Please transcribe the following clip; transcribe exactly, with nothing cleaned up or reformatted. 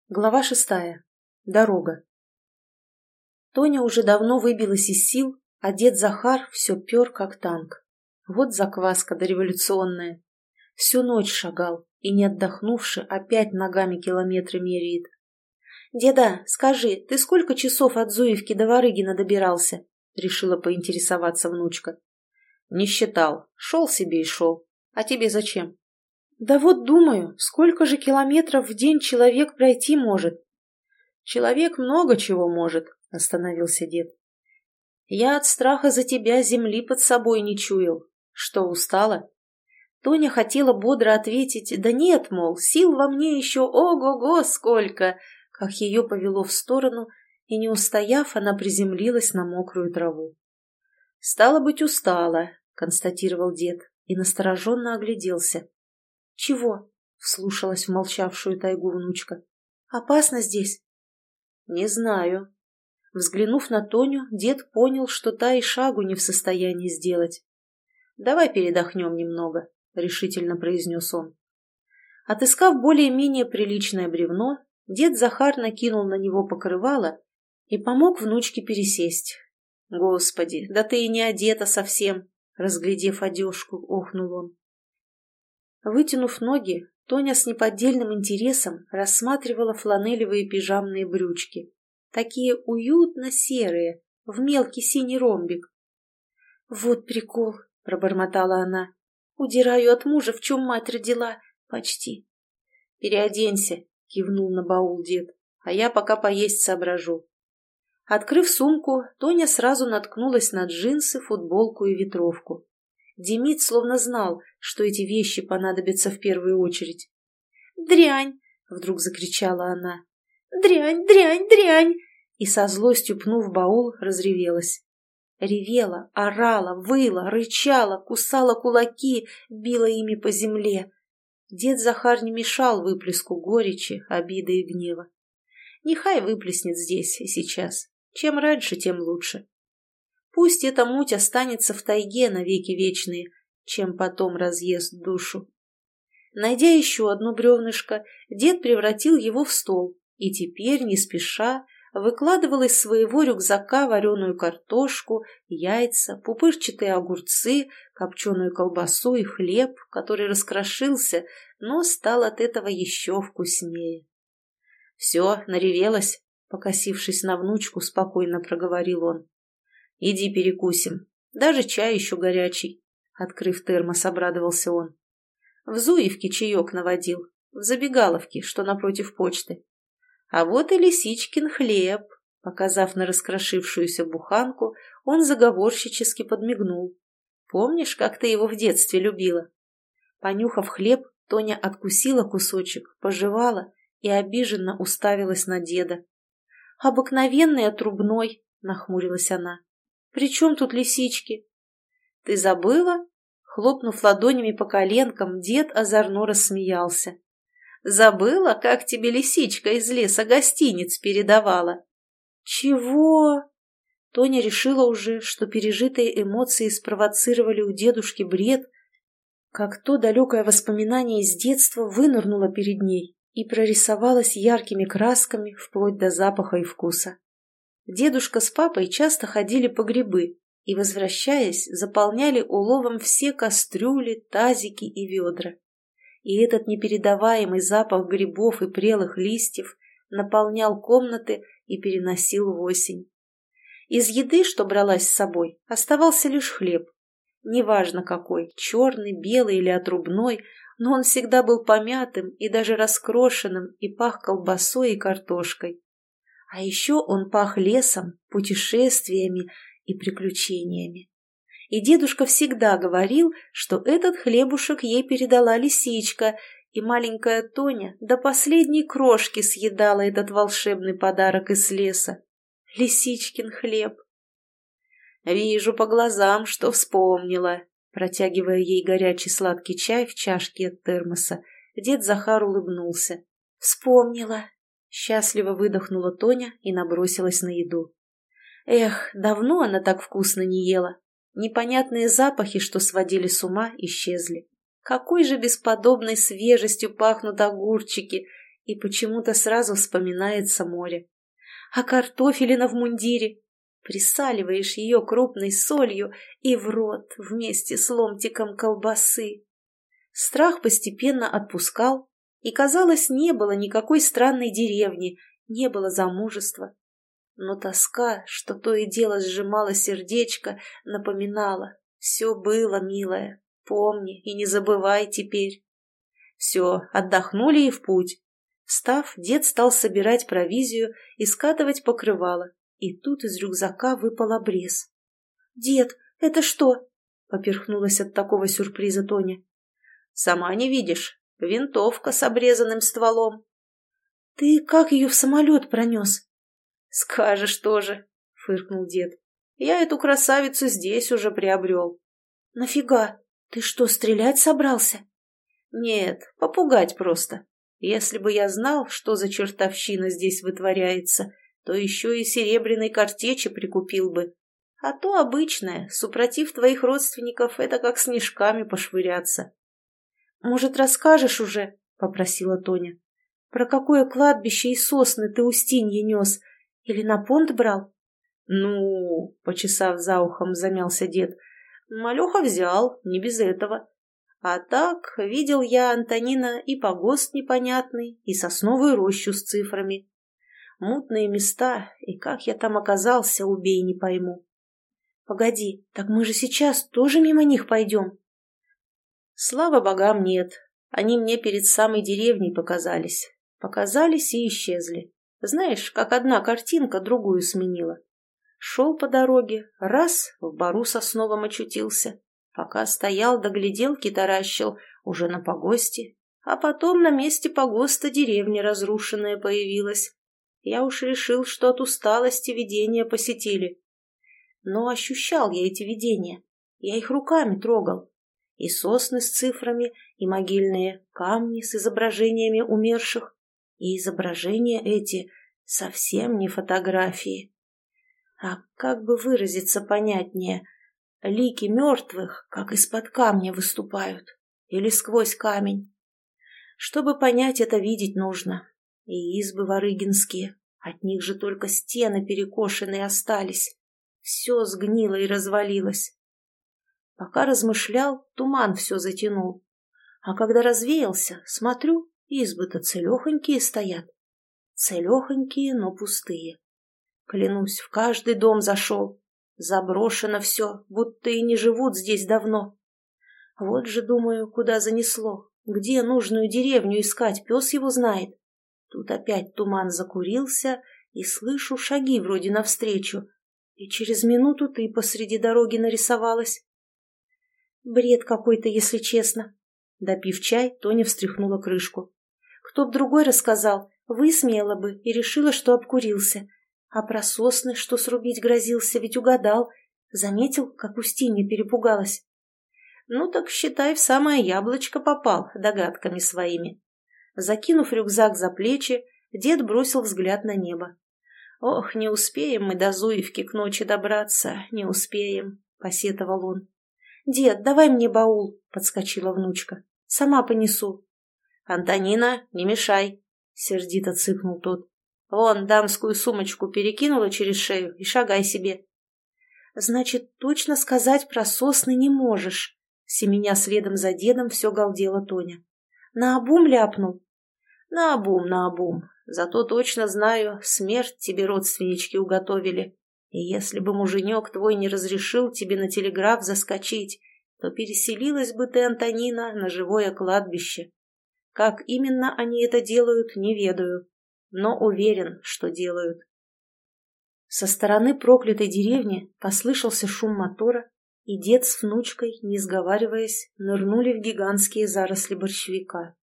Глава шестая. Дорога. Тоня уже давно выбилась из сил, а дед Захар все пер, как танк. Вот закваска дореволюционная. Всю ночь шагал и, не отдохнувши, опять ногами километры меряет. «Деда, скажи, ты сколько часов от Зуевки до Варыгина добирался?» — решила поинтересоваться внучка. «Не считал. Шел себе и шел. А тебе зачем?» «Да вот думаю, сколько же километров в день человек пройти может?» «Человек много чего может», — остановился дед. «Я от страха за тебя земли под собой не чуял. Что, устала?» Тоня хотела бодро ответить: «Да нет, мол, сил во мне еще ого-го сколько!» Как ее повело в сторону, и, не устояв, она приземлилась на мокрую траву. «Стало быть, устала», — констатировал дед и настороженно огляделся. «Чего?» — вслушалась в молчавшую тайгу внучка. «Опасно здесь?» «Не знаю». Взглянув на Тоню, дед понял, что та и шагу не в состоянии сделать. «Давай передохнем немного», — решительно произнес он. Отыскав более-менее приличное бревно, дед Захар накинул на него покрывало и помог внучке пересесть. «Господи, да ты и не одета совсем!» — разглядев одежку, охнул он. Вытянув ноги, Тоня с неподдельным интересом рассматривала фланелевые пижамные брючки. Такие уютно серые, в мелкий синий ромбик. «Вот прикол!» — пробормотала она. «Удираю от мужа, в чем мать родила. Почти». «Переоденься!» — кивнул на баул дед. «А я пока поесть соображу». Открыв сумку, Тоня сразу наткнулась на джинсы, футболку и ветровку. Демид словно знал, что эти вещи понадобятся в первую очередь. «Дрянь!» — вдруг закричала она. «Дрянь, дрянь, дрянь!» И со злостью пнув баул, разревелась. Ревела, орала, выла, рычала, кусала кулаки, била ими по земле. Дед Захар не мешал выплеску горечи, обиды и гнева. Нехай выплеснет здесь и сейчас. Чем раньше, тем лучше. Пусть эта муть останется в тайге навеки вечные, чем потом разъест душу. Найдя еще одно бревнышко, дед превратил его в стол и теперь, не спеша, выкладывал из своего рюкзака вареную картошку, яйца, пупырчатые огурцы, копченую колбасу и хлеб, который раскрошился, но стал от этого еще вкуснее. «Все, наревелась», — покосившись на внучку, спокойно проговорил он. «Иди перекусим. Даже чай еще горячий», — открыв термос, обрадовался он. «В Зуевке чаек наводил, в забегаловке, что напротив почты. А вот и лисичкин хлеб», — показав на раскрошившуюся буханку, он заговорщически подмигнул. «Помнишь, как ты его в детстве любила?» Понюхав хлеб, Тоня откусила кусочек, пожевала и обиженно уставилась на деда. «Обыкновенный отрубной», — нахмурилась она. «При чем тут лисички?» «Ты забыла?» Хлопнув ладонями по коленкам, дед озорно рассмеялся. «Забыла, как тебе лисичка из леса гостиниц передавала?» «Чего?» Тоня решила уже, что пережитые эмоции спровоцировали у дедушки бред, как то далекое воспоминание из детства вынырнуло перед ней и прорисовалось яркими красками вплоть до запаха и вкуса. Дедушка с папой часто ходили по грибы и, возвращаясь, заполняли уловом все кастрюли, тазики и ведра. И этот непередаваемый запах грибов и прелых листьев наполнял комнаты и переносил в осень. Из еды, что бралась с собой, оставался лишь хлеб. Неважно какой, черный, белый или отрубной, но он всегда был помятым и даже раскрошенным и пах колбасой и картошкой. А еще он пах лесом, путешествиями и приключениями. И дедушка всегда говорил, что этот хлебушек ей передала лисичка, и маленькая Тоня до последней крошки съедала этот волшебный подарок из леса. Лисичкин хлеб. «Вижу по глазам, что вспомнила», протягивая ей горячий сладкий чай в чашке от термоса. Дед Захар улыбнулся. «Вспомнила». Счастливо выдохнула Тоня и набросилась на еду. Эх, давно она так вкусно не ела. Непонятные запахи, что сводили с ума, исчезли. Какой же бесподобной свежестью пахнут огурчики И почему-то сразу вспоминается море. А картофелина в мундире. Присаливаешь ее крупной солью и в рот вместе с ломтиком колбасы. Страх постепенно отпускал, и, казалось, не было никакой странной деревни, не было замужества. Но тоска, что то и дело сжимала сердечко, напоминала: все было, милая, помни и не забывай теперь. Все, отдохнули и в путь. Встав, дед стал собирать провизию и скатывать покрывало, и тут из рюкзака выпал обрез. «Дед, это что?» — поперхнулась от такого сюрприза Тоня. «Сама не видишь, винтовка с обрезанным стволом». «Ты как ее в самолет пронес?» «Скажешь тоже», — фыркнул дед. «Я эту красавицу здесь уже приобрел». «Нафига? Ты что, стрелять собрался?» «Нет, попугать просто. Если бы я знал, что за чертовщина здесь вытворяется, то еще и серебряной картечи прикупил бы. А то обычное, супротив твоих родственников, это как снежками пошвыряться». «Может, расскажешь уже?» — попросила Тоня. «Про какое кладбище и сосны ты Устинье нес? Или на понт брал?» «Ну...» — почесав за ухом, замялся дед. «Малеха взял, не без этого. А так, видел я, Антонина, и погост непонятный, и сосновую рощу с цифрами. Мутные места, и как я там оказался, убей, не пойму». «Погоди, так мы же сейчас тоже мимо них пойдем?» «Слава богам, нет. Они мне перед самой деревней показались. Показались и исчезли. Знаешь, как одна картинка другую сменила. Шел по дороге, раз, в бору сосновом очутился. Пока стоял, до гляделки таращил, уже на погосте. А потом на месте погоста деревня разрушенная появилась. Я уж решил, что от усталости видения посетили. Но ощущал я эти видения. Я их руками трогал. И сосны с цифрами, и могильные камни с изображениями умерших. И изображения эти совсем не фотографии. А как бы выразиться понятнее? Лики мертвых, как из-под камня, выступают. Или сквозь камень. Чтобы понять это, видеть нужно. И избы варыгинские. От них же только стены перекошенные остались. Все сгнило и развалилось. Пока размышлял, туман все затянул. А когда развеялся, смотрю, избы-то целехонькие стоят. Целехонькие, но пустые. Клянусь, в каждый дом зашел. Заброшено все, будто и не живут здесь давно. Вот же, думаю, куда занесло. Где нужную деревню искать, пес его знает. Тут опять туман закурился, и слышу шаги вроде навстречу. И через минуту ты посреди дороги нарисовалась. Бред какой-то, если честно. Допив чай, Тоня встряхнула крышку. Кто б другой рассказал, высмеяла бы и решила, что обкурился. А про сосны, что срубить грозился, ведь угадал. Заметил, как Устинья перепугалась. Ну так, считай, в самое яблочко попал догадками своими. Закинув рюкзак за плечи, дед бросил взгляд на небо. «Ох, не успеем мы до Зуевки к ночи добраться, не успеем», — посетовал он. «Дед, давай мне баул», — подскочила внучка. «Сама понесу». «Антонина, не мешай», — сердито цыкнул тот. «Вон, дамскую сумочку перекинула через шею и шагай себе». «Значит, точно сказать про сосны не можешь», — семеня следом за дедом все галдела Тоня. «Наобум ляпнул». «Наобум, наобум. Зато точно знаю, смерть тебе родственнички уготовили. И если бы муженек твой не разрешил тебе на телеграф заскочить, то переселилась бы ты, Антонина, на живое кладбище. Как именно они это делают, не ведаю, но уверен, что делают». Со стороны проклятой деревни послышался шум мотора, и дед с внучкой, не сговариваясь, нырнули в гигантские заросли борщевика.